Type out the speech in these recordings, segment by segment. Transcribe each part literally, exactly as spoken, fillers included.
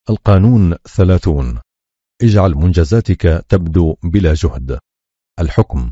القانون ثلاثون. اجعل منجزاتك تبدو بلا جهد. الحكم: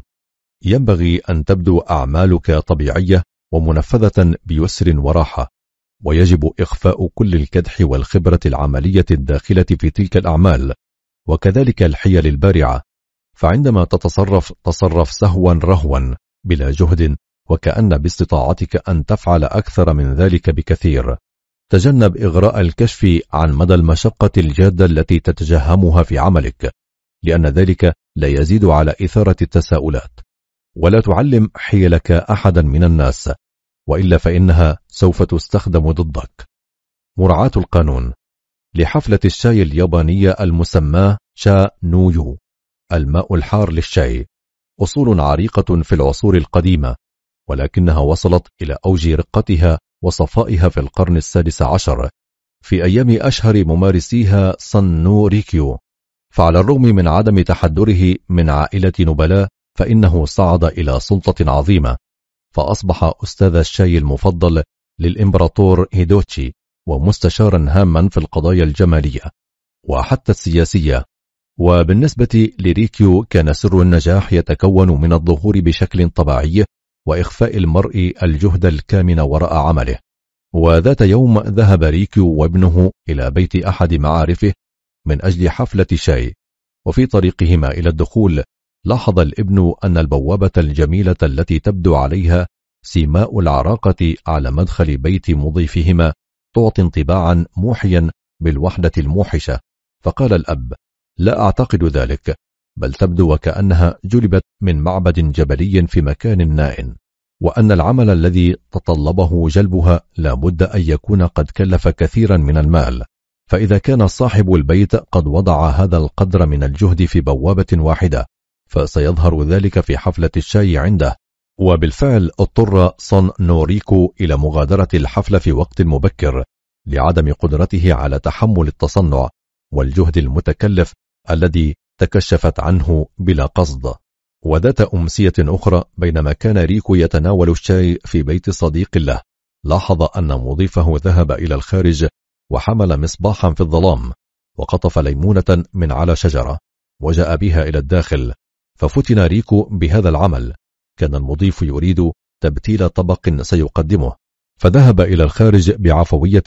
ينبغي أن تبدو أعمالك طبيعية ومنفذة بيسر وراحة، ويجب إخفاء كل الكدح والخبرة العملية الداخلة في تلك الأعمال، وكذلك الحيل البارعة. فعندما تتصرف تصرف سهوا رهوا بلا جهد، وكأن باستطاعتك أن تفعل أكثر من ذلك بكثير. تجنب إغراء الكشف عن مدى المشقة الجادة التي تتجهمها في عملك، لأن ذلك لا يزيد على إثارة التساؤلات. ولا تعلم حيلك أحدا من الناس، وإلا فإنها سوف تستخدم ضدك. مراعاة القانون. لحفلة الشاي اليابانية المسماة شا نويو، الماء الحار للشاي، أصول عريقة في العصور القديمة، ولكنها وصلت إلى أوج رقتها وصفائها في القرن السادس عشر في أيام أشهر ممارسيها صن نو ريكيو. فعلى الرغم من عدم تحدره من عائلة نبلاء، فإنه صعد إلى سلطة عظيمة، فأصبح أستاذ الشاي المفضل للإمبراطور هيدوتشي، ومستشارا هاما في القضايا الجمالية وحتى السياسية. وبالنسبة لريكيو كان سر النجاح يتكون من الظهور بشكل طبيعي وإخفاء المرء الجهد الكامن وراء عمله. وذات يوم ذهب ريكيو وابنه إلى بيت أحد معارفه من أجل حفلة شاي، وفي طريقهما إلى الدخول لاحظ الابن أن البوابة الجميلة التي تبدو عليها سيماء العراقة على مدخل بيت مضيفهما تعطي انطباعا موحيا بالوحدة الموحشة. فقال الأب: لا أعتقد ذلك، بل تبدو وكأنها جلبت من معبد جبلي في مكان نائٍ، وأن العمل الذي تطلبه جلبها لا بد أن يكون قد كلف كثيرا من المال، فإذا كان صاحب البيت قد وضع هذا القدر من الجهد في بوابة واحدة، فسيظهر ذلك في حفلة الشاي عنده. وبالفعل اضطر صن نوريكو إلى مغادرة الحفلة في وقت مبكر لعدم قدرته على تحمل التصنع والجهد المتكلف الذي تكشفت عنه بلا قصد. وذات أمسية أخرى بينما كان ريكو يتناول الشاي في بيت صديق له، لاحظ أن مضيفه ذهب إلى الخارج وحمل مصباحا في الظلام، وقطف ليمونة من على شجرة وجاء بها إلى الداخل. ففتن ريكو بهذا العمل. كان المضيف يريد تبتيل طبق سيقدمه، فذهب إلى الخارج بعفوية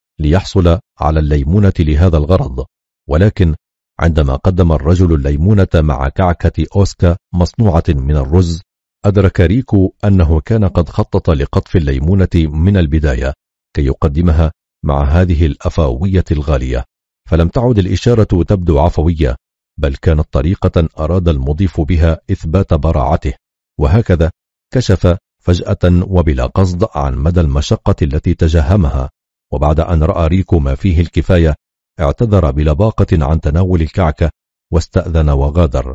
ليحصل على الليمونة لهذا الغرض. ولكن عندما قدم الرجل الليمونة مع كعكة أوسكا مصنوعة من الرز، أدرك ريكو أنه كان قد خطط لقطف الليمونة من البداية كي يقدمها مع هذه الأفاوية الغالية، فلم تعد الإشارة تبدو عفوية، بل كانت طريقة أراد المضيف بها إثبات براعته. وهكذا كشف فجأة وبلا قصد عن مدى المشقة التي تجهمها. وبعد أن رأى ريكو ما فيه الكفاية، اعتذر بلباقة عن تناول الكعكة واستأذن وغادر.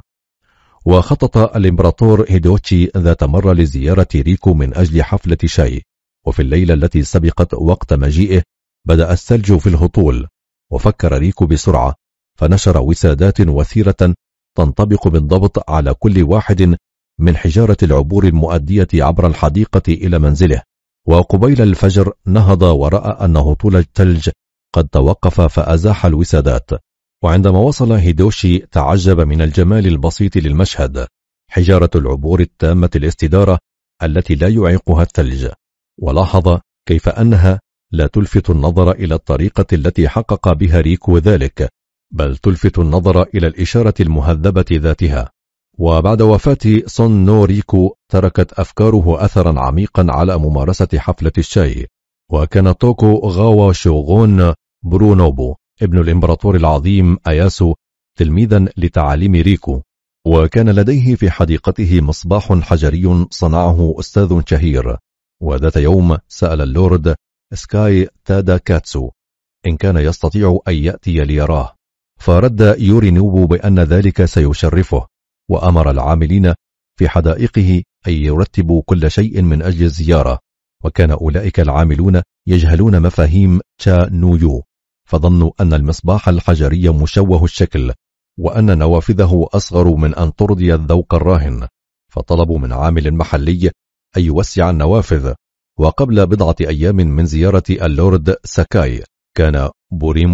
وخطط الإمبراطور هيدوتشي ذات مرة لزيارة ريكو من أجل حفلة شاي، وفي الليلة التي سبقت وقت مجيئه بدأ الثلج في الهطول، وفكر ريكو بسرعة فنشر وسادات وثيرة تنطبق بالضبط على كل واحد من حجارة العبور المؤدية عبر الحديقة إلى منزله. وقبيل الفجر نهض ورأى أن هطول الثلج قد توقف فأزاح الوسادات. وعندما وصل هيدوشي تعجب من الجمال البسيط للمشهد، حجارة العبور التامة الاستدارة التي لا يعيقها الثلج، ولاحظ كيف أنها لا تلفت النظر إلى الطريقة التي حقق بها ريكو ذلك، بل تلفت النظر إلى الإشارة المهذبة ذاتها. وبعد وفاة صن نو ريكو تركت أفكاره أثرا عميقا على ممارسة حفلة الشاي. وكان توكو غاوا شوغون برونوبو ابن الإمبراطور العظيم أياسو تلميذا لتعاليم ريكو، وكان لديه في حديقته مصباح حجري صنعه أستاذ شهير. وذات يوم سأل اللورد سكاي تادا كاتسو إن كان يستطيع أن يأتي ليراه، فرد يورينوبو بأن ذلك سيشرفه، وأمر العاملين في حدائقه أن يرتبوا كل شيء من أجل الزيارة. وكان أولئك العاملون يجهلون مفاهيم شا نويو، فظنوا أن المصباح الحجري مشوه الشكل، وأن نوافذه أصغر من أن ترضي الذوق الراهن، فطلبوا من عامل محلي أن يوسع النوافذ. وقبل بضعة أيام من زيارة اللورد ساكاي، كان بوريمبو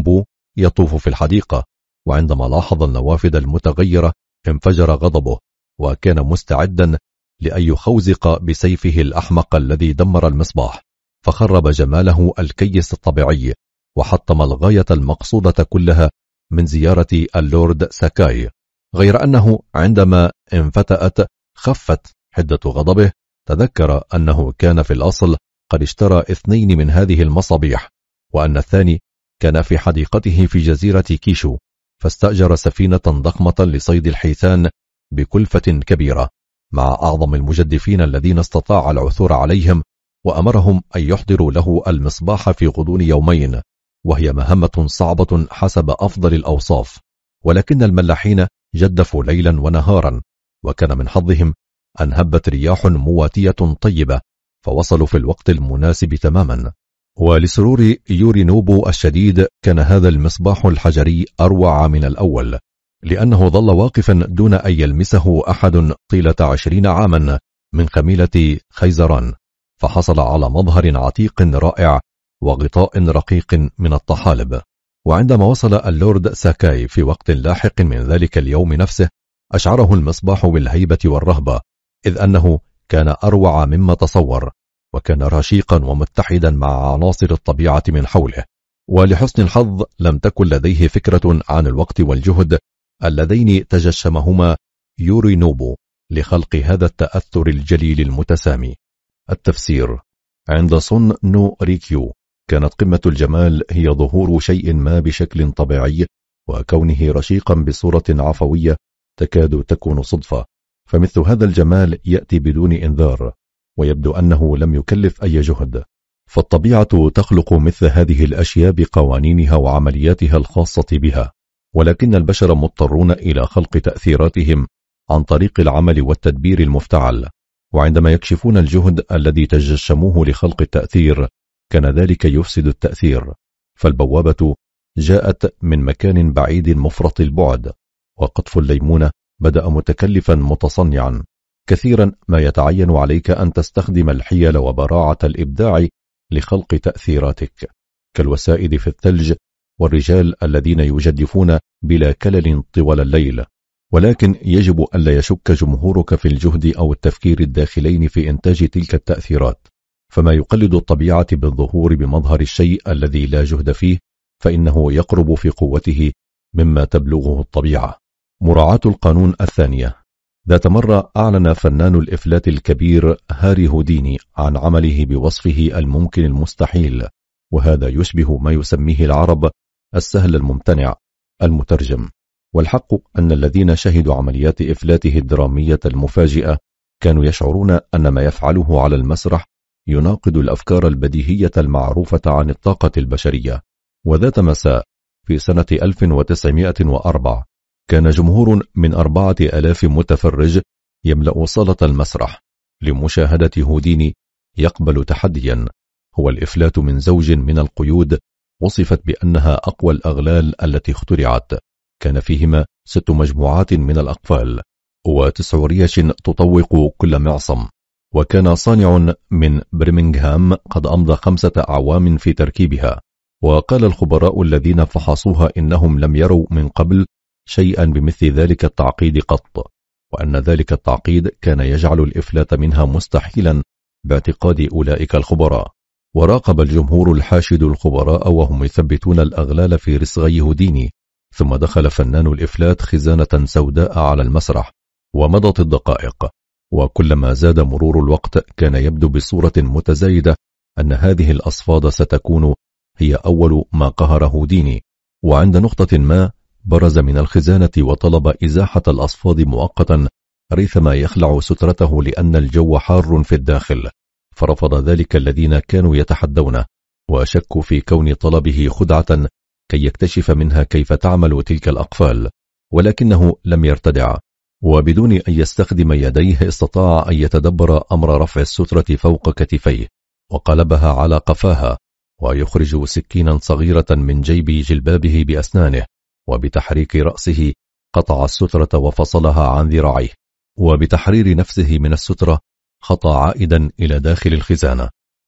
يطوف في الحديقة، وعندما لاحظ النوافذ المتغيرة انفجر غضبه، وكان مستعدا لأن يخوزق بسيفه الأحمق الذي دمر المصباح، فخرب جماله الكيس الطبيعي، وحطم الغاية المقصودة كلها من زيارة اللورد ساكاي. غير أنه عندما انفتأت خفت حدة غضبه، تذكر أنه كان في الأصل قد اشترى اثنين من هذه المصابيح، وأن الثاني كان في حديقته في جزيرة كيشو، فاستأجر سفينة ضخمة لصيد الحيتان بكلفة كبيرة مع أعظم المجدفين الذين استطاع العثور عليهم، وأمرهم أن يحضروا له المصباح في غضون يومين، وهي مهمة صعبة حسب أفضل الأوصاف، ولكن الملاحين جدفوا ليلا ونهارا، وكان من حظهم أن هبت رياح مواتية طيبة، فوصلوا في الوقت المناسب تماما. ولسرور يورينوبو الشديد كان هذا المصباح الحجري أروع من الأول، لأنه ظل واقفا دون أن يلمسه أحد طيلة عشرين عاما من خميلة خيزران، فحصل على مظهر عتيق رائع وغطاء رقيق من الطحالب. وعندما وصل اللورد ساكاي في وقت لاحق من ذلك اليوم نفسه، أشعره المصباح بالهيبة والرهبة، إذ أنه كان أروع مما تصور، وكان رشيقا ومتحدا مع عناصر الطبيعة من حوله. ولحسن الحظ لم تكن لديه فكرة عن الوقت والجهد اللذين تجشمهما يورينوبو لخلق هذا التأثر الجليل المتسامي. التفسير: عند صن نو ريكيو كانت قمة الجمال هي ظهور شيء ما بشكل طبيعي، وكونه رشيقا بصورة عفوية تكاد تكون صدفة، فمثل هذا الجمال يأتي بدون إنذار، ويبدو أنه لم يكلف أي جهد، فالطبيعة تخلق مثل هذه الأشياء بقوانينها وعملياتها الخاصة بها، ولكن البشر مضطرون إلى خلق تأثيراتهم عن طريق العمل والتدبير المفتعل، وعندما يكشفون الجهد الذي تجشموه لخلق التأثير كان ذلك يفسد التأثير، فالبوابة جاءت من مكان بعيد مفرط البعد، وقطف الليمونة بدأ متكلفا متصنعا. كثيرا ما يتعين عليك أن تستخدم الحيل وبراعة الإبداع لخلق تأثيراتك، كالوسائد في الثلج والرجال الذين يجدفون بلا كلل طوال الليل، ولكن يجب ألا يشك جمهورك في الجهد أو التفكير الداخلين في إنتاج تلك التأثيرات، فما يقلد الطبيعة بالظهور بمظهر الشيء الذي لا جهد فيه فإنه يقرب في قوته مما تبلغه الطبيعة. مراعاة القانون الثانية. ذات مرة أعلن فنان الإفلات الكبير هاري هوديني عن عمله بوصفه الممكن المستحيل، وهذا يشبه ما يسميه العرب السهل الممتنع المترجم. والحق أن الذين شهدوا عمليات إفلاته الدرامية المفاجئة كانوا يشعرون أن ما يفعله على المسرح يناقض الأفكار البديهية المعروفة عن الطاقة البشرية. وذات مساء في سنة ألف وتسعمائة وأربعة كان جمهور من أربعة آلاف متفرج يملأ صالة المسرح لمشاهدة هوديني يقبل تحديا هو الإفلات من زوج من القيود وصفت بأنها أقوى الأغلال التي اخترعت. كان فيهما ست مجموعات من الأقفال وتسع ريش تطوق كل معصم، وكان صانع من برمنغهام قد أمضى خمسة أعوام في تركيبها. وقال الخبراء الذين فحصوها إنهم لم يروا من قبل شيئا بمثل ذلك التعقيد قط، وأن ذلك التعقيد كان يجعل الإفلات منها مستحيلا باعتقاد أولئك الخبراء. وراقب الجمهور الحاشد الخبراء وهم يثبتون الأغلال في رسغي هوديني، ثم دخل فنان الإفلات خزانة سوداء على المسرح، ومضت الدقائق، وكلما زاد مرور الوقت كان يبدو بصورة متزايدة أن هذه الأصفاد ستكون هي أول ما قهر هوديني. وعند نقطة ما برز من الخزانة وطلب إزاحة الأصفاد مؤقتا ريثما يخلع سترته لأن الجو حار في الداخل، فرفض ذلك الذين كانوا يتحدونه، وشكوا في كون طلبه خدعة كي يكتشف منها كيف تعمل تلك الأقفال، ولكنه لم يرتدع، وبدون أن يستخدم يديه استطاع أن يتدبر أمر رفع السترة فوق كتفيه وقلبها على قفاها، ويخرج سكينا صغيرة من جيب جلبابه بأسنانه، وبتحريك رأسه قطع السترة وفصلها عن ذراعيه، وبتحرير نفسه من السترة خطى عائدا إلى داخل الخزانة.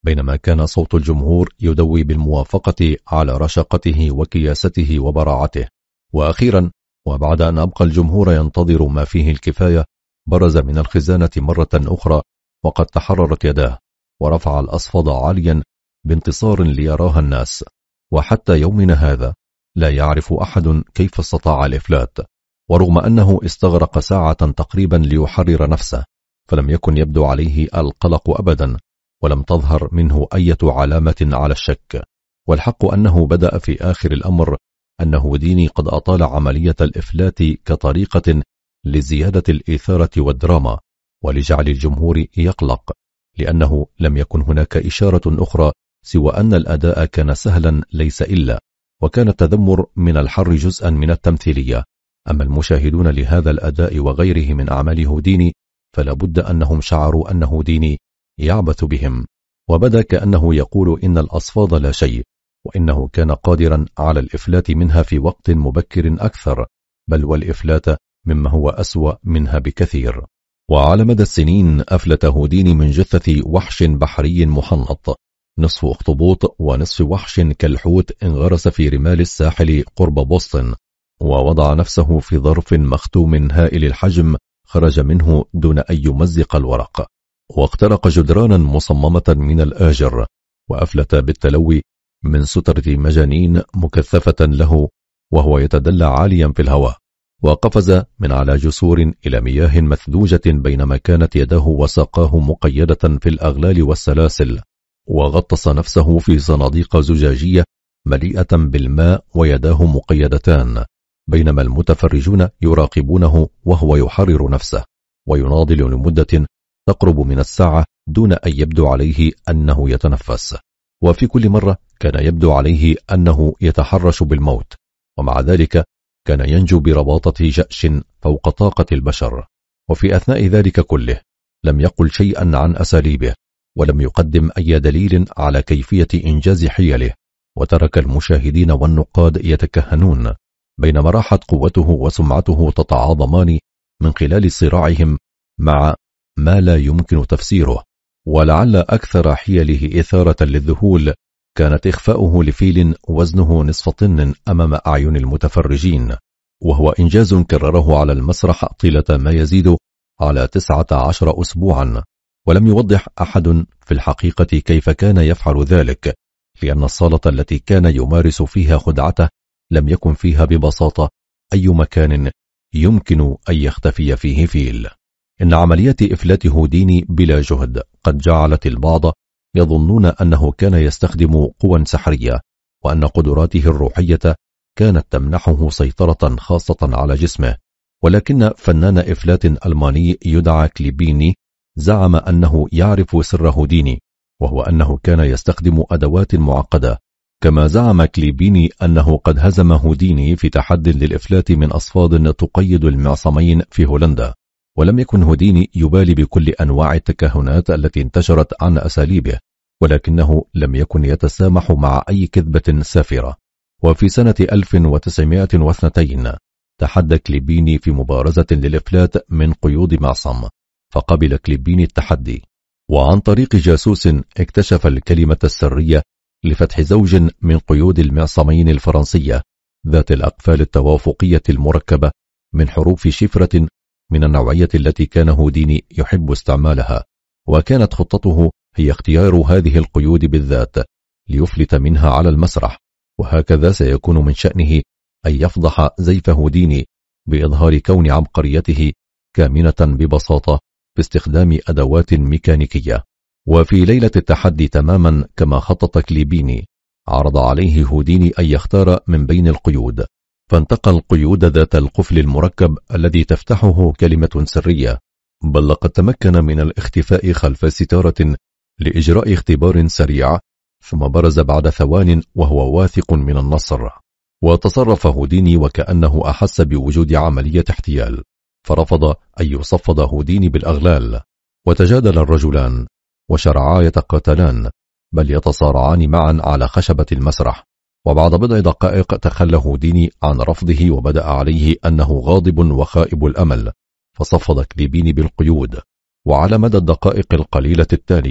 بينما كان صوت الجمهور يدوي بالموافقة على رشاقته وكياسته وبراعته. وأخيرا، وبعد أن أبقى الجمهور ينتظر ما فيه الكفاية، برز من الخزانة مرة أخرى وقد تحررت يداه، ورفع الأصفاد عاليا بانتصار ليراها الناس. وحتى يومنا هذا لا يعرف أحد كيف استطاع الإفلات، ورغم أنه استغرق ساعة تقريبا ليحرر نفسه، فلم يكن يبدو عليه القلق أبدا، ولم تظهر منه أي علامة على الشك. والحق أنه بدأ في آخر الأمر أن هوديني قد أطال عملية الإفلات كطريقة لزيادة الإثارة والدراما، ولجعل الجمهور يقلق، لأنه لم يكن هناك إشارة أخرى سوى أن الأداء كان سهلا ليس إلا، وكان التذمر من الحر جزءا من التمثيلية. أما المشاهدون لهذا الأداء وغيره من أعمال هوديني فلا بد أنهم شعروا أن هوديني يعبث بهم، وبدا كأنه يقول إن الأصفاد لا شيء، وإنه كان قادرا على الإفلات منها في وقت مبكر أكثر، بل والإفلات مما هو أسوأ منها بكثير. وعلى مدى السنين أفلت هوديني من جثة وحش بحري محنط، نصف أخطبوط ونصف وحش كالحوت انغرس في رمال الساحل قرب بوسطن، ووضع نفسه في ظرف مختوم هائل الحجم خرج منه دون أن يمزق الورق، واخترق جدرانا مصممة من الآجر، وأفلت بالتلوي من سترة مجانين مكثفة له وهو يتدلى عاليا في الهواء، وقفز من على جسور إلى مياه مثلوجة بينما كانت يداه وساقاه مقيدة في الأغلال والسلاسل، وغطس نفسه في صناديق زجاجية مليئة بالماء ويداه مقيدتان، بينما المتفرجون يراقبونه وهو يحرر نفسه ويناضل لمدة تقرب من الساعة دون أن يبدو عليه أنه يتنفس، وفي كل مرة كان يبدو عليه أنه يتحرش بالموت، ومع ذلك كان ينجو برباطة جأش فوق طاقة البشر. وفي أثناء ذلك كله لم يقل شيئا عن أساليبه، ولم يقدم أي دليل على كيفية إنجاز حيله، وترك المشاهدين والنقاد يتكهنون، بينما راحت قوته وسمعته تتعاظمان من خلال صراعهم مع ما لا يمكن تفسيره. ولعل أكثر حيله إثارة للذهول كانت إخفاؤه لفيل وزنه نصف طن أمام أعين المتفرجين، وهو إنجاز كرره على المسرح طيلة ما يزيد على تسعة عشر أسبوعا، ولم يوضح أحد في الحقيقة كيف كان يفعل ذلك، لأن الصالة التي كان يمارس فيها خدعته لم يكن فيها ببساطة أي مكان يمكن أن يختفي فيه فيل. إن عملية إفلات هوديني بلا جهد قد جعلت البعض يظنون أنه كان يستخدم قوى سحرية، وأن قدراته الروحية كانت تمنحه سيطرة خاصة على جسمه، ولكن فنان إفلات ألماني يدعى كليبيني زعم أنه يعرف سر هوديني، وهو أنه كان يستخدم أدوات معقدة. كما زعم كليبيني أنه قد هزم هوديني في تحد للإفلات من أصفاد تقيد المعصمين في هولندا، ولم يكن هوديني يبالي بكل أنواع التكهنات التي انتشرت عن أساليبه، ولكنه لم يكن يتسامح مع أي كذبة سافرة. وفي سنة ألف وتسعمائة واثنين تحدى كليبيني في مبارزة للإفلات من قيود معصم، فقبل كليبيني التحدي، وعن طريق جاسوس اكتشف الكلمة السرية لفتح زوج من قيود المعصمين الفرنسية ذات الأقفال التوافقية المركبة من حروف شفرة من النوعية التي كان هوديني يحب استعمالها، وكانت خطته هي اختيار هذه القيود بالذات ليفلت منها على المسرح، وهكذا سيكون من شأنه أن يفضح زيف هوديني بإظهار كون عبقريته كامنة ببساطة باستخدام أدوات ميكانيكية. وفي ليلة التحدي تماما كما خطط كليبيني، عرض عليه هوديني أن يختار من بين القيود، فانتقى القيود ذات القفل المركب الذي تفتحه كلمة سرية، بل لقد تمكن من الاختفاء خلف ستارة لإجراء اختبار سريع، ثم برز بعد ثوان وهو واثق من النصر. وتصرف هوديني وكأنه أحس بوجود عملية احتيال، فرفض أن يصفد هوديني بالأغلال، وتجادل الرجلان وشرعا يتقاتلان، بل يتصارعان معا على خشبة المسرح. وبعد بضع دقائق تخلى هوديني عن رفضه وبدأ عليه أنه غاضب وخائب الأمل، فصفد كليبيني بالقيود. وعلى مدى الدقائق القليلة التالية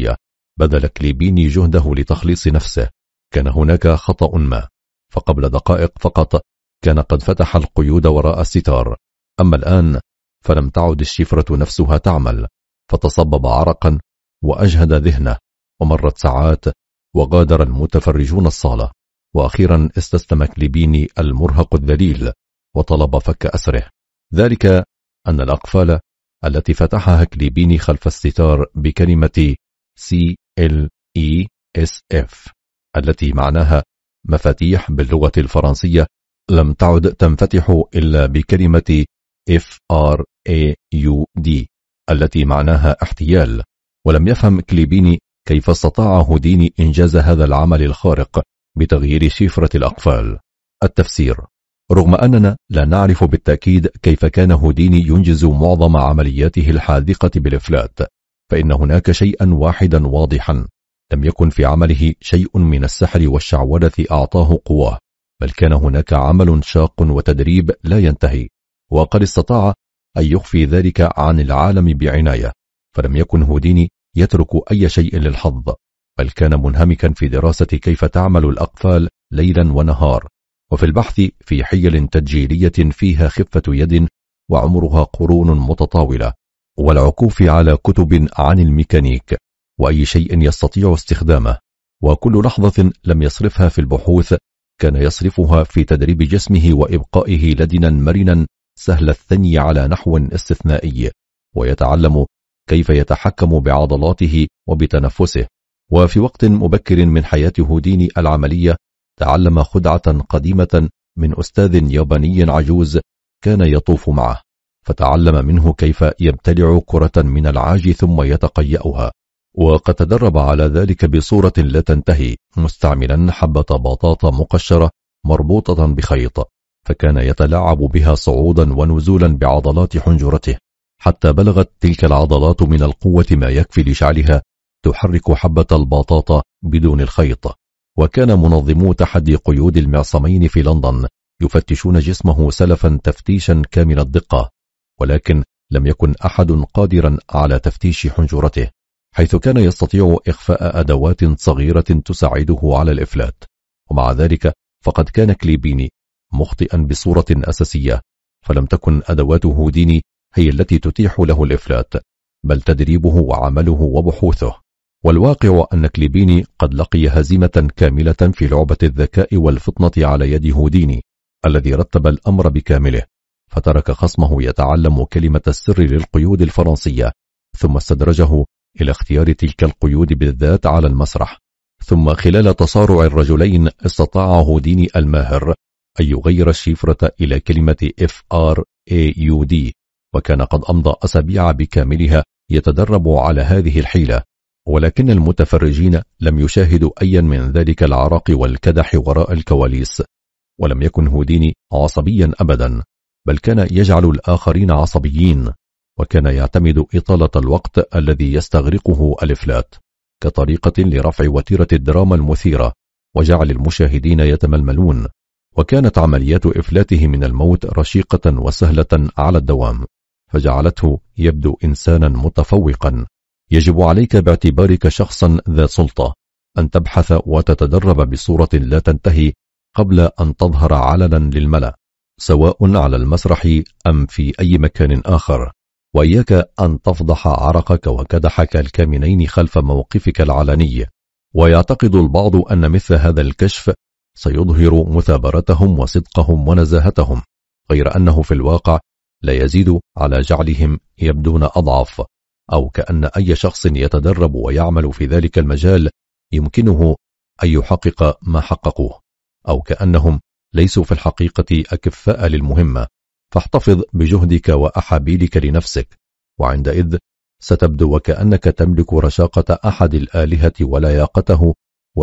بذل كليبيني جهده لتخليص نفسه. كان هناك خطأ ما، فقبل دقائق فقط كان قد فتح القيود وراء الستار، أما الآن فلم تعد الشفرة نفسها تعمل، فتصبب عرقا وأجهد ذهنه، ومرت ساعات وغادر المتفرجون الصالة، وأخيرا استسلم كليبيني المرهق الذليل وطلب فك أسره. ذلك أن الأقفال التي فتحها كليبيني خلف الستار بكلمة سي إل إي إس إف التي معناها مفاتيح باللغة الفرنسية لم تعد تنفتح إلا بكلمة إف آر إيه يو دي التي معناها احتيال. ولم يفهم كليبيني كيف استطاع هوديني إنجاز هذا العمل الخارق بتغيير شفرة الأقفال. التفسير: رغم أننا لا نعرف بالتأكيد كيف كان هوديني ينجز معظم عملياته الحاذقة بالإفلات، فإن هناك شيئا واحدا واضحا: لم يكن في عمله شيء من السحر والشعوذة أعطاه قواه، بل كان هناك عمل شاق وتدريب لا ينتهي، وقد استطاع أن يخفي ذلك عن العالم بعناية. فلم يكن هوديني يترك أي شيء للحظ، بل كان منهمكا في دراسة كيف تعمل الأقفال ليلا ونهار، وفي البحث في حيل تسجيلية فيها خفة يد وعمرها قرون متطاولة، والعكوف على كتب عن الميكانيك وأي شيء يستطيع استخدامه. وكل لحظة لم يصرفها في البحوث كان يصرفها في تدريب جسمه وإبقائه لدنا مرنا سهل الثني على نحو استثنائي، ويتعلم كيف يتحكم بعضلاته وبتنفسه. وفي وقت مبكر من حياة هوديني العملية تعلم خدعة قديمة من أستاذ ياباني عجوز كان يطوف معه، فتعلم منه كيف يبتلع كرة من العاج ثم يتقيأها، وقد تدرب على ذلك بصورة لا تنتهي، مستعملا حبة بطاطا مقشرة مربوطة بخيط، فكان يتلاعب بها صعودا ونزولا بعضلات حنجرته، حتى بلغت تلك العضلات من القوة ما يكفي لجعلها تحرك حبة البطاطا بدون الخيط. وكان منظمو تحدي قيود المعصمين في لندن يفتشون جسمه سلفا تفتيشا كامل الدقة، ولكن لم يكن أحد قادرا على تفتيش حنجرته، حيث كان يستطيع إخفاء أدوات صغيرة تساعده على الإفلات. ومع ذلك فقد كان كليبيني مخطئا بصورة أساسية، فلم تكن أدوات هوديني هي التي تتيح له الإفلات، بل تدريبه وعمله وبحوثه. والواقع أن كليبيني قد لقي هزيمة كاملة في لعبة الذكاء والفطنة على يد هوديني الذي رتب الأمر بكامله، فترك خصمه يتعلم كلمة السر للقيود الفرنسية، ثم استدرجه إلى اختيار تلك القيود بالذات على المسرح. ثم خلال تصارع الرجلين استطاع هوديني الماهر أن يغير الشفرة إلى كلمة إف آر إيه يو دي، وكان قد أمضى أسابيع بكاملها يتدرب على هذه الحيلة، ولكن المتفرجين لم يشاهدوا أيا من ذلك العرق والكدح وراء الكواليس. ولم يكن هوديني عصبيا أبدا، بل كان يجعل الآخرين عصبيين، وكان يعتمد إطالة الوقت الذي يستغرقه الإفلات كطريقة لرفع وتيرة الدراما المثيرة وجعل المشاهدين يتململون. وكانت عمليات إفلاته من الموت رشيقة وسهلة على الدوام، فجعلته يبدو إنسانا متفوقا. يجب عليك باعتبارك شخصا ذا سلطة أن تبحث وتتدرب بصورة لا تنتهي قبل أن تظهر علنا للملأ، سواء على المسرح أم في أي مكان آخر، وإياك أن تفضح عرقك وكدحك الكامنين خلف موقفك العلني. ويعتقد البعض أن مثل هذا الكشف سيظهر مثابرتهم وصدقهم ونزاهتهم، غير أنه في الواقع لا يزيد على جعلهم يبدون أضعف، أو كأن أي شخص يتدرب ويعمل في ذلك المجال يمكنه أن يحقق ما حققوه، أو كأنهم ليسوا في الحقيقة أكفاء للمهمة. فاحتفظ بجهدك وأحابيلك لنفسك، وعندئذ ستبدو وكأنك تملك رشاقة أحد الآلهة ولياقته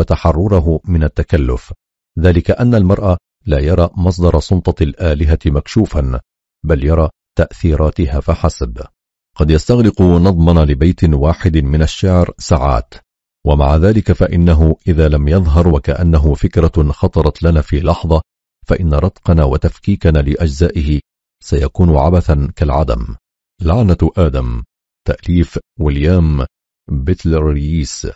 وتحرره من التكلف، ذلك أن المرء لا يرى مصدر سلطة الآلهة مكشوفا، بل يرى تأثيراتها فحسب. قد يستغرق نظمنا لبيت واحد من الشعر ساعات، ومع ذلك فإنه إذا لم يظهر وكأنه فكرة خطرت لنا في لحظة، فإن رتقنا وتفكيكنا لأجزائه سيكون عبثا كالعدم. لعنة آدم، تأليف ويليام بيتلر رييس.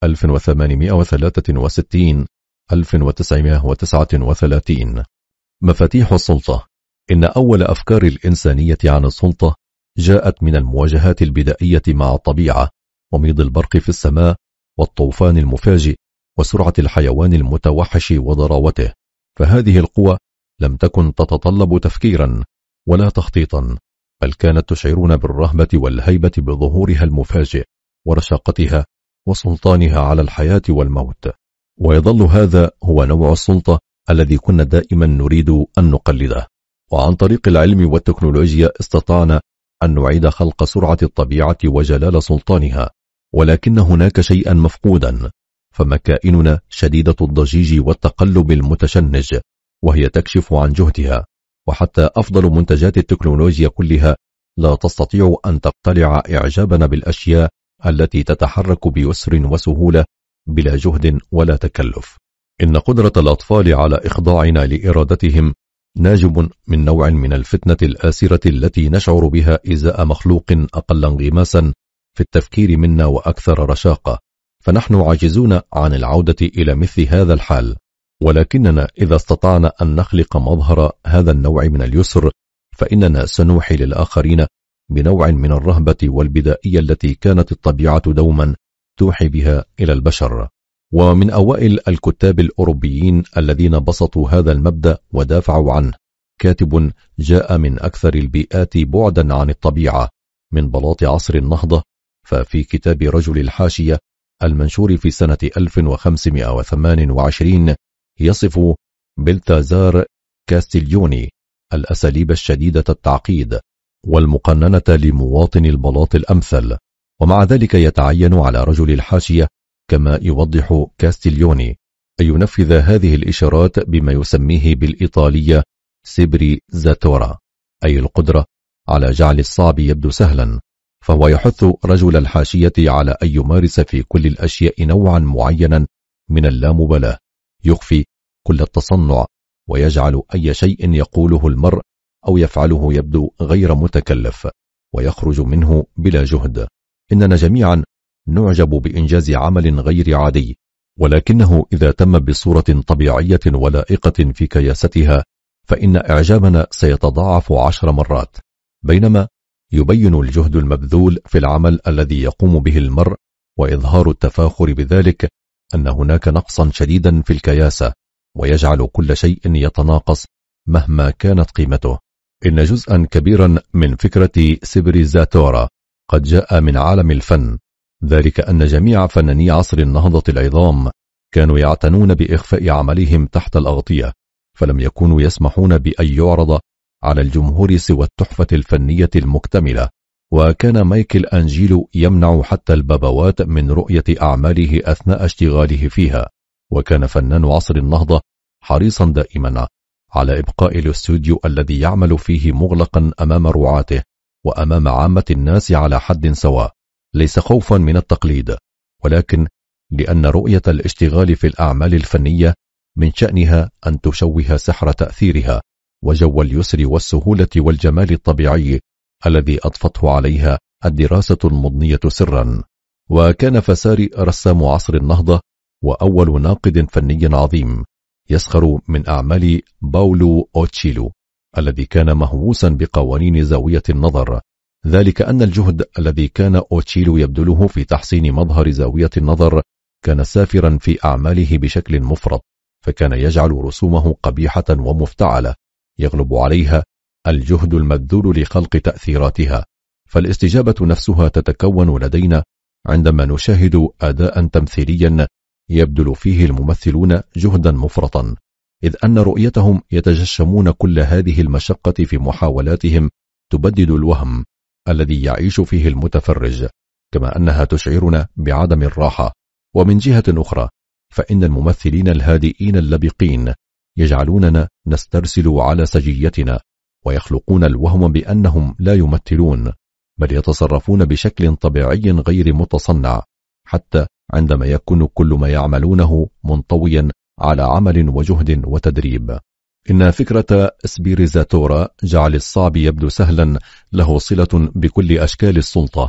ألف وثمانمائة وثلاثة وستين ألف وتسعمائة وتسعة وثلاثين. مفاتيح السلطة. إن أول أفكار الإنسانية عن السلطة جاءت من المواجهات البدائية مع الطبيعة، وميض البرق في السماء، والطوفان المفاجئ، وسرعة الحيوان المتوحش وضراوته. فهذه القوى لم تكن تتطلب تفكيرا ولا تخطيطا، بل كانت تشعرنا بالرهبة والهيبة بظهورها المفاجئ ورشاقتها وسلطانها على الحياة والموت. ويظل هذا هو نوع السلطة الذي كنا دائما نريد أن نقلده. وعن طريق العلم والتكنولوجيا استطعنا أن نعيد خلق سرعة الطبيعة وجلال سلطانها، ولكن هناك شيئا مفقودا، فمكائننا شديدة الضجيج والتقلب المتشنج، وهي تكشف عن جهدها. وحتى أفضل منتجات التكنولوجيا كلها لا تستطيع أن تقتلع إعجابنا بالأشياء التي تتحرك بيسر وسهولة بلا جهد ولا تكلف. إن قدرة الأطفال على إخضاعنا لإرادتهم ناجب من نوع من الفتنة الآسرة التي نشعر بها إزاء مخلوق أقل انغماسا في التفكير منا وأكثر رشاقة، فنحن عاجزون عن العودة إلى مثل هذا الحال. ولكننا إذا استطعنا أن نخلق مظهر هذا النوع من اليسر، فإننا سنوحي للآخرين بنوع من الرهبة والبدائية التي كانت الطبيعة دوما توحي بها إلى البشر. ومن أوائل الكتاب الأوروبيين الذين بسطوا هذا المبدأ ودافعوا عنه كاتب جاء من أكثر البيئات بعدا عن الطبيعة من بلاط عصر النهضة، ففي كتاب رجل الحاشية المنشور في سنة ألف وخمسمائة وثمانية وعشرين يصف بلتازار كاستيليوني الأساليب الشديدة التعقيد والمقننة لمواطن البلاط الأمثل، ومع ذلك يتعين على رجل الحاشية كما يوضح كاستيليوني أن ينفذ هذه الإشارات بما يسميه بالإيطالية سيبريزاتورا، أي القدرة على جعل الصعب يبدو سهلا. فهو يحث رجل الحاشية على أن يمارس في كل الأشياء نوعا معينا من اللامبالاة، يخفي كل التصنع، ويجعل أي شيء يقوله المرء أو يفعله يبدو غير متكلف ويخرج منه بلا جهد. إننا جميعا نعجب بإنجاز عمل غير عادي، ولكنه إذا تم بصورة طبيعية ولائقة في كياستها فإن إعجابنا سيتضاعف عشر مرات. بينما يبين الجهد المبذول في العمل الذي يقوم به المرء وإظهار التفاخر بذلك أن هناك نقصا شديدا في الكياسة، ويجعل كل شيء يتناقص مهما كانت قيمته. إن جزءا كبيرا من فكرة سيبريزاتورا قد جاء من عالم الفن، ذلك أن جميع فناني عصر النهضة العظام كانوا يعتنون بإخفاء عملهم تحت الأغطية، فلم يكونوا يسمحون بأن يعرض على الجمهور سوى التحفة الفنية المكتملة. وكان مايكل أنجيلو يمنع حتى البابوات من رؤية أعماله أثناء اشتغاله فيها. وكان فنان عصر النهضة حريصا دائما على إبقاء الاستوديو الذي يعمل فيه مغلقا أمام رعاته وأمام عامة الناس على حد سواء، ليس خوفا من التقليد، ولكن لأن رؤية الاشتغال في الأعمال الفنية من شأنها أن تشوه سحر تأثيرها وجو اليسر والسهولة والجمال الطبيعي الذي أضفته عليها الدراسة المضنية سرا. وكان فساري رسام عصر النهضة وأول ناقد فني عظيم يسخر من أعمال باولو أوتشيلو الذي كان مهووسا بقوانين زاوية النظر، ذلك أن الجهد الذي كان أوتشيلو يبذله في تحسين مظهر زاوية النظر كان سافرا في أعماله بشكل مفرط، فكان يجعل رسومه قبيحة ومفتعلة يغلب عليها الجهد المبذول لخلق تأثيراتها. فالاستجابة نفسها تتكون لدينا عندما نشاهد أداء تمثيليا يبذل فيه الممثلون جهدا مفرطا، إذ أن رؤيتهم يتجشمون كل هذه المشقة في محاولاتهم تبدد الوهم الذي يعيش فيه المتفرج، كما أنها تشعرنا بعدم الراحة. ومن جهة أخرى فإن الممثلين الهادئين اللبقين يجعلوننا نسترسل على سجيتنا ويخلقون الوهم بأنهم لا يمثلون، بل يتصرفون بشكل طبيعي غير متصنع، حتى عندما يكون كل ما يعملونه منطويا على عمل وجهد وتدريب. إن فكرة سبيريزاتورا جعل الصعب يبدو سهلا له صلة بكل أشكال السلطة،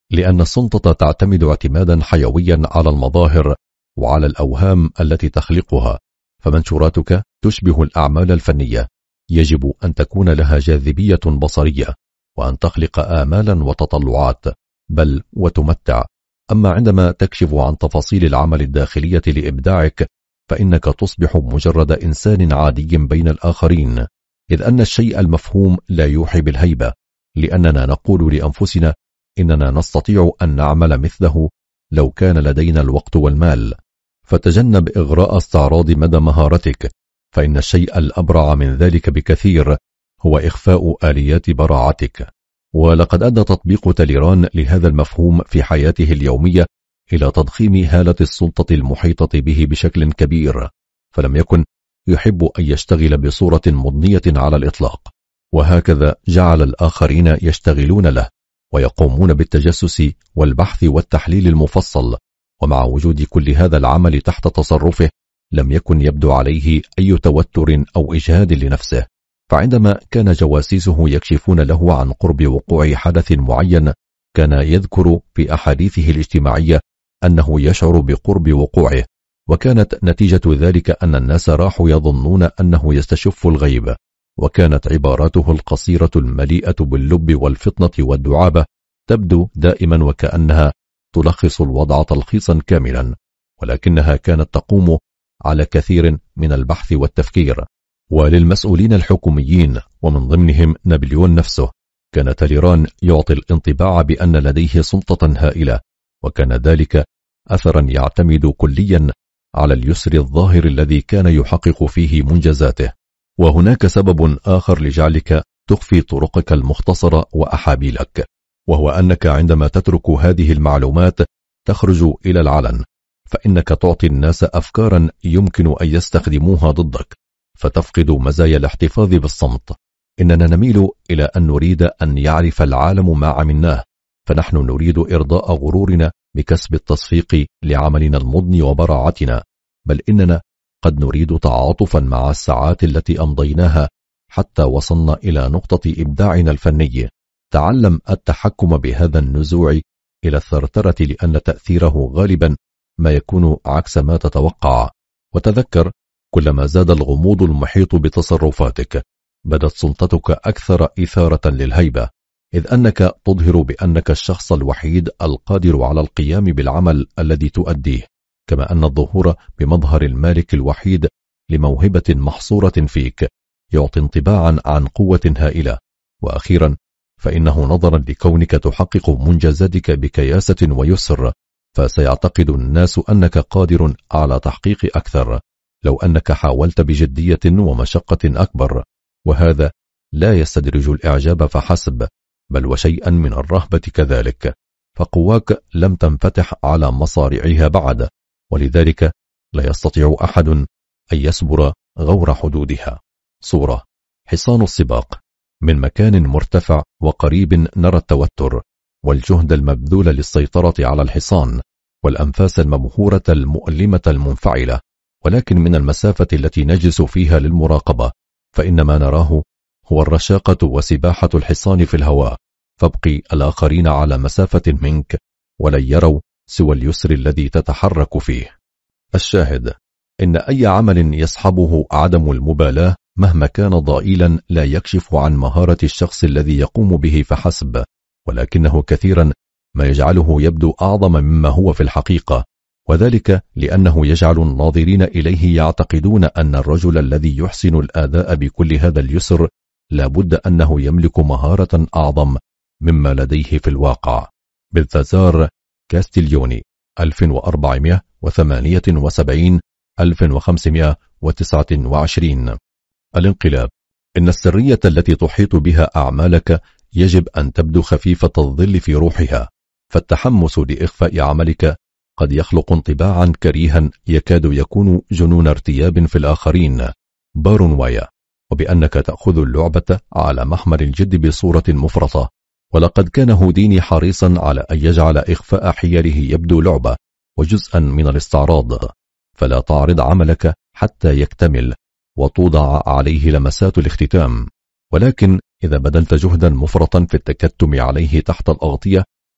لأن السلطة تعتمد اعتمادا حيويا على المظاهر وعلى الأوهام التي تخلقها، فمنشوراتك تشبه الأعمال الفنية، يجب أن تكون لها جاذبية بصرية وأن تخلق آمالا وتطلعات، بل وتمتع. أما عندما تكشف عن تفاصيل العمل الداخلية لإبداعك فإنك تصبح مجرد إنسان عادي بين الآخرين، إذ أن الشيء المفهوم لا يوحي بالهيبة، لأننا نقول لأنفسنا إننا نستطيع أن نعمل مثله لو كان لدينا الوقت والمال. فتجنب إغراء استعراض مدى مهارتك، فإن الشيء الأبرع من ذلك بكثير هو إخفاء آليات براعتك. ولقد أدى تطبيق تاليران لهذا المفهوم في حياته اليومية إلى تضخيم هالة السلطة المحيطة به بشكل كبير، فلم يكن يحب أن يشتغل بصورة مضنية على الإطلاق، وهكذا جعل الآخرين يشتغلون له ويقومون بالتجسس والبحث والتحليل المفصل. ومع وجود كل هذا العمل تحت تصرفه لم يكن يبدو عليه أي توتر أو إجهاد لنفسه، فعندما كان جواسيسه يكشفون له عن قرب وقوع حدث معين كان يذكر في أحاديثه الاجتماعية أنه يشعر بقرب وقوعه، وكانت نتيجة ذلك أن الناس راحوا يظنون أنه يستشف الغيب. وكانت عباراته القصيرة المليئة باللب والفطنة والدعابة تبدو دائما وكأنها تلخص الوضع تلخيصا كاملا، ولكنها كانت تقوم على كثير من البحث والتفكير. وللمسؤولين الحكوميين ومن ضمنهم نابليون نفسه كان تاليران يعطي الانطباع بأن لديه سلطة هائلة، وكان ذلك أثرا يعتمد كليا على اليسر الظاهر الذي كان يحقق فيه منجزاته. وهناك سبب آخر لجعلك تخفي طرقك المختصرة وأحابيلك، وهو أنك عندما تترك هذه المعلومات تخرج إلى العلن فإنك تعطي الناس أفكارا يمكن أن يستخدموها ضدك، فتفقد مزايا الاحتفاظ بالصمت. إننا نميل إلى أن نريد أن يعرف العالم ما عملناه، فنحن نريد إرضاء غرورنا بكسب التصفيق لعملنا المضني وبراعتنا، بل إننا قد نريد تعاطفا مع الساعات التي أمضيناها حتى وصلنا إلى نقطة إبداعنا الفني. تعلم التحكم بهذا النزوع إلى الثرثرة، لأن تأثيره غالبا ما يكون عكس ما تتوقع. وتذكر كلما زاد الغموض المحيط بتصرفاتك بدت سلطتك أكثر إثارة للهيبة، إذ أنك تظهر بأنك الشخص الوحيد القادر على القيام بالعمل الذي تؤديه، كما أن الظهور بمظهر المالك الوحيد لموهبة محصورة فيك يعطي انطباعا عن قوة هائلة. وأخيرا فإنه نظرا لكونك تحقق منجزاتك بكياسة ويسر فسيعتقد الناس أنك قادر على تحقيق أكثر لو أنك حاولت بجدية ومشقة أكبر، وهذا لا يستدرج الإعجاب فحسب بل وشيئا من الرهبة كذلك، فقواك لم تنفتح على مصارعها بعد، ولذلك لا يستطيع أحد أن يسبر غور حدودها. صورة: حصان السباق. من مكان مرتفع وقريب نرى التوتر والجهد المبذول للسيطرة على الحصان والأنفاس المبهورة المؤلمة المنفعلة، ولكن من المسافة التي نجلس فيها للمراقبة فإن ما نراه هو الرشاقة وسباحة الحصان في الهواء، فابقي الآخرين على مسافة منك ولن يروا سوى اليسر الذي تتحرك فيه. الشاهد: إن أي عمل يصحبه عدم المبالاة مهما كان ضئيلا لا يكشف عن مهارة الشخص الذي يقوم به فحسب، ولكنه كثيرا ما يجعله يبدو أعظم مما هو في الحقيقة، وذلك لأنه يجعل الناظرين إليه يعتقدون أن الرجل الذي يحسن الأداء بكل هذا اليسر لابد أنه يملك مهارة أعظم مما لديه في الواقع. بالثازار كاستيليوني ألف وأربعمائة وثمانية وسبعين ألف وخمسمائة وتسعة وعشرين. الانقلاب. إن السرية التي تحيط بها أعمالك يجب أن تبدو خفيفة الظل في روحها، فالتحمس لإخفاء عملك قد يخلق انطباعا كريها يكاد يكون جنون ارتياب في الآخرين. بارونوايا. وبأنك تأخذ اللعبة على محمل الجد بصورة مفرطة، ولقد كان هوديني حريصا على أن يجعل إخفاء حيله يبدو لعبة وجزءا من الاستعراض، فلا تعرض عملك حتى يكتمل وتوضع عليه لمسات الاختتام، ولكن إذا بذلت جهدا مفرطا في التكتم عليه تحت الأغطية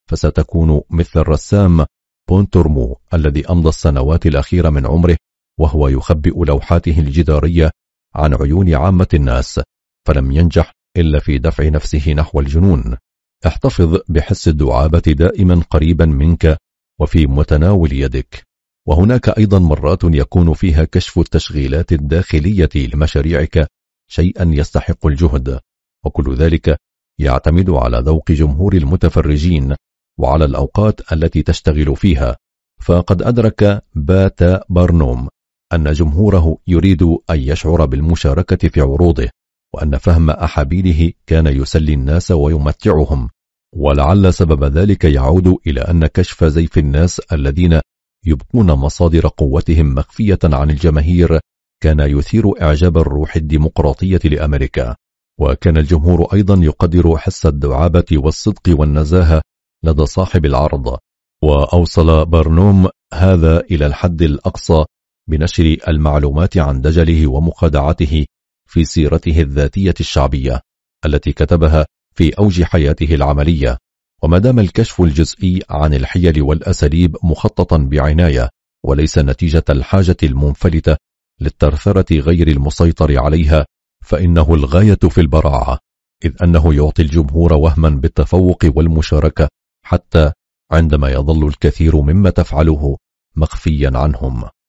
فستكون مثل الرسام بونتورمو الذي أمضى السنوات الأخيرة من عمره وهو يخبئ لوحاته الجدارية عن عيون عامة الناس، فلم ينجح إلا في دفع نفسه نحو الجنون. احتفظ بحس الدعابة دائما قريبا منك وفي متناول يدك. وهناك أيضا مرات يكون فيها كشف التشغيلات الداخلية لمشاريعك شيئا يستحق الجهد، وكل ذلك يعتمد على ذوق جمهور المتفرجين وعلى الأوقات التي تشتغل فيها. فقد أدرك باتا بارنوم أن جمهوره يريد أن يشعر بالمشاركة في عروضه، وأن فهم أحابيله كان يسلي الناس ويمتعهم، ولعل سبب ذلك يعود إلى أن كشف زيف الناس الذين يبقون مصادر قوتهم مخفية عن الجماهير كان يثير إعجاب الروح الديمقراطية لأمريكا. وكان الجمهور أيضا يقدر حس الدعابة والصدق والنزاهة لدى صاحب العرض. وأوصل بارنوم هذا إلى الحد الأقصى بنشر المعلومات عن دجله ومخادعته في سيرته الذاتية الشعبية التي كتبها في أوج حياته العملية. وما دام الكشف الجزئي عن الحيل والأساليب مخططا بعناية وليس نتيجة الحاجة المنفلتة للترثرة غير المسيطر عليها، فإنه الغاية في البراعة، إذ أنه يعطي الجمهور وهما بالتفوق والمشاركة حتى عندما يظل الكثير مما تفعله مخفيا عنهم.